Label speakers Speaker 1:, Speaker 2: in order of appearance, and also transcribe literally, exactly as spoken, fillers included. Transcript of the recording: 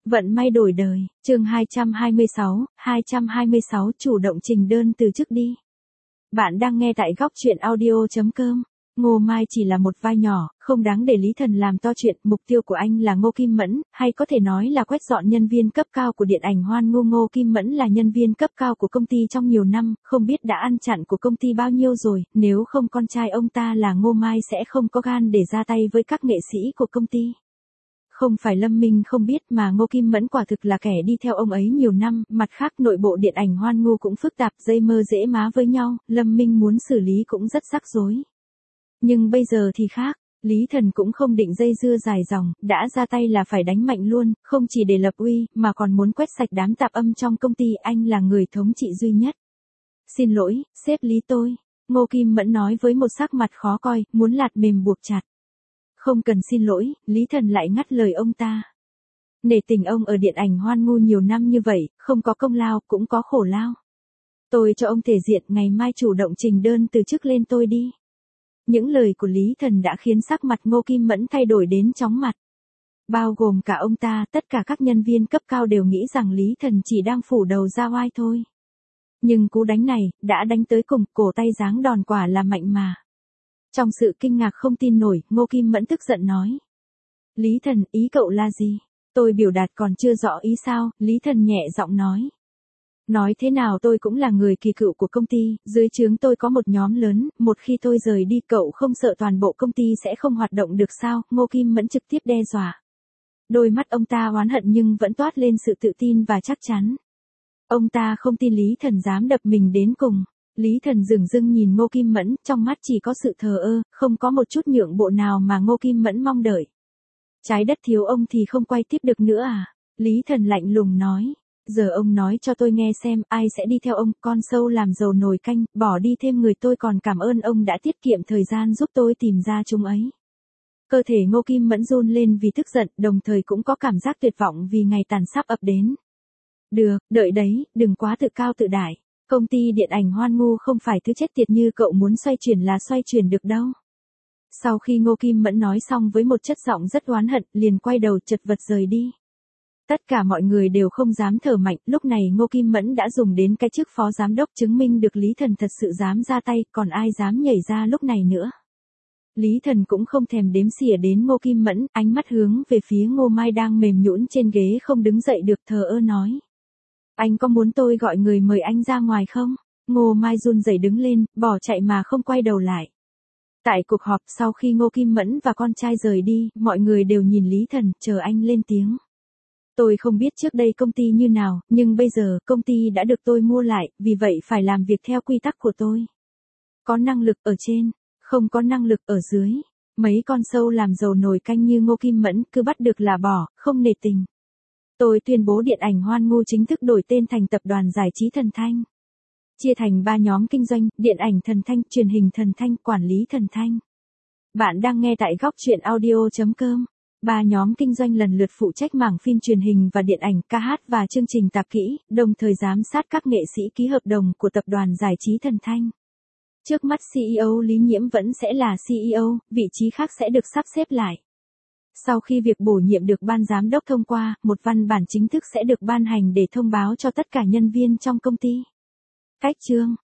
Speaker 1: Vận may đổi đời, chương hai trăm hai mươi sáu, hai trăm hai mươi sáu chủ động trình đơn từ chức đi. Bạn đang nghe tại góc truyện audio chấm com. Ngô Mai chỉ là một vai nhỏ, không đáng để Lý Thần làm to chuyện. Mục tiêu của anh là Ngô Kim Mẫn, hay có thể nói là quét dọn nhân viên cấp cao của điện ảnh Hoan Ngô. Ngô Kim Mẫn là nhân viên cấp cao của công ty trong nhiều năm, không biết đã ăn chặn của công ty bao nhiêu rồi. Nếu không con trai ông ta là Ngô Mai sẽ không có gan để ra tay với các nghệ sĩ của công ty. Không phải Lâm Minh không biết mà Ngô Kim Mẫn quả thực là kẻ đi theo ông ấy nhiều năm. Mặt khác nội bộ điện ảnh Hoan Ngô cũng phức tạp, dây mơ dễ má với nhau, Lâm Minh muốn xử lý cũng rất rắc rối. Nhưng bây giờ thì khác, Lý Thần cũng không định dây dưa dài dòng, đã ra tay là phải đánh mạnh luôn, không chỉ để lập uy, mà còn muốn quét sạch đám tạp âm trong công ty. Anh là người thống trị duy nhất. Xin lỗi, sếp Lý tôi. Ngô Kim Mẫn nói với một sắc mặt khó coi, muốn lạt mềm buộc chặt. Không cần xin lỗi, Lý Thần lại ngắt lời ông ta. Nể tình ông ở điện ảnh Hoan Ngô nhiều năm như vậy, không có công lao, cũng có khổ lao. Tôi cho ông thể diện, ngày mai chủ động trình đơn từ chức lên tôi đi. Những lời của Lý Thần đã khiến sắc mặt Ngô Kim Mẫn thay đổi đến chóng mặt. Bao gồm cả ông ta, tất cả các nhân viên cấp cao đều nghĩ rằng Lý Thần chỉ đang phủ đầu ra oai thôi. Nhưng cú đánh này, đã đánh tới cùng, cổ tay giáng đòn quả là mạnh mà. Trong sự kinh ngạc không tin nổi, Ngô Kim Mẫn tức giận nói. Lý Thần, ý cậu là gì? Tôi biểu đạt còn chưa rõ ý sao? Lý Thần nhẹ giọng nói. Nói thế nào tôi cũng là người kỳ cựu của công ty, dưới trướng tôi có một nhóm lớn, một khi tôi rời đi cậu không sợ toàn bộ công ty sẽ không hoạt động được sao? Ngô Kim Mẫn trực tiếp đe dọa. Đôi mắt ông ta oán hận nhưng vẫn toát lên sự tự tin và chắc chắn. Ông ta không tin Lý Thần dám đập mình đến cùng. Lý Thần dửng dưng nhìn Ngô Kim Mẫn, trong mắt chỉ có sự thờ ơ, không có một chút nhượng bộ nào mà Ngô Kim Mẫn mong đợi. Trái đất thiếu ông thì không quay tiếp được nữa à? Lý Thần lạnh lùng nói. Giờ ông nói cho tôi nghe xem ai sẽ đi theo ông, con sâu làm dầu nồi canh, bỏ đi thêm người tôi còn cảm ơn ông đã tiết kiệm thời gian giúp tôi tìm ra chúng ấy. Cơ thể Ngô Kim Mẫn run lên vì tức giận, đồng thời cũng có cảm giác tuyệt vọng vì ngày tàn sắp ập đến. Được, đợi đấy, đừng quá tự cao tự đại. Công ty điện ảnh Hoan Ngô không phải thứ chết tiệt như cậu muốn xoay chuyển là xoay chuyển được đâu. Sau khi Ngô Kim Mẫn nói xong với một chất giọng rất oán hận, liền quay đầu chật vật rời đi. Tất cả mọi người đều không dám thở mạnh, lúc này Ngô Kim Mẫn đã dùng đến cái chức phó giám đốc chứng minh được Lý Thần thật sự dám ra tay, còn ai dám nhảy ra lúc này nữa. Lý Thần cũng không thèm đếm xỉa đến Ngô Kim Mẫn, ánh mắt hướng về phía Ngô Mai đang mềm nhũn trên ghế không đứng dậy được, thờ ơ nói. Anh có muốn tôi gọi người mời anh ra ngoài không? Ngô Mai run rẩy đứng lên, bỏ chạy mà không quay đầu lại. Tại cuộc họp sau khi Ngô Kim Mẫn và con trai rời đi, mọi người đều nhìn Lý Thần, chờ anh lên tiếng. Tôi không biết trước đây công ty như nào, nhưng bây giờ công ty đã được tôi mua lại, vì vậy phải làm việc theo quy tắc của tôi. Có năng lực ở trên, không có năng lực ở dưới. Mấy con sâu làm dầu nồi canh như Ngô Kim Mẫn cứ bắt được là bỏ, không nể tình. Tôi tuyên bố điện ảnh Hoan Ngô chính thức đổi tên thành Tập đoàn Giải trí Thần Thanh. Chia thành ba nhóm kinh doanh, điện ảnh Thần Thanh, truyền hình Thần Thanh, quản lý Thần Thanh. Bạn đang nghe tại góc truyện audio chấm com. Ba nhóm kinh doanh lần lượt phụ trách mảng phim truyền hình và điện ảnh, ca hát và chương trình tạp kỹ, đồng thời giám sát các nghệ sĩ ký hợp đồng của Tập đoàn Giải trí Thần Thanh. Trước mắt xê e ô Lý Nhiễm vẫn sẽ là xê e ô, vị trí khác sẽ được sắp xếp lại. Sau khi việc bổ nhiệm được ban giám đốc thông qua, một văn bản chính thức sẽ được ban hành để thông báo cho tất cả nhân viên trong công ty. Cách chương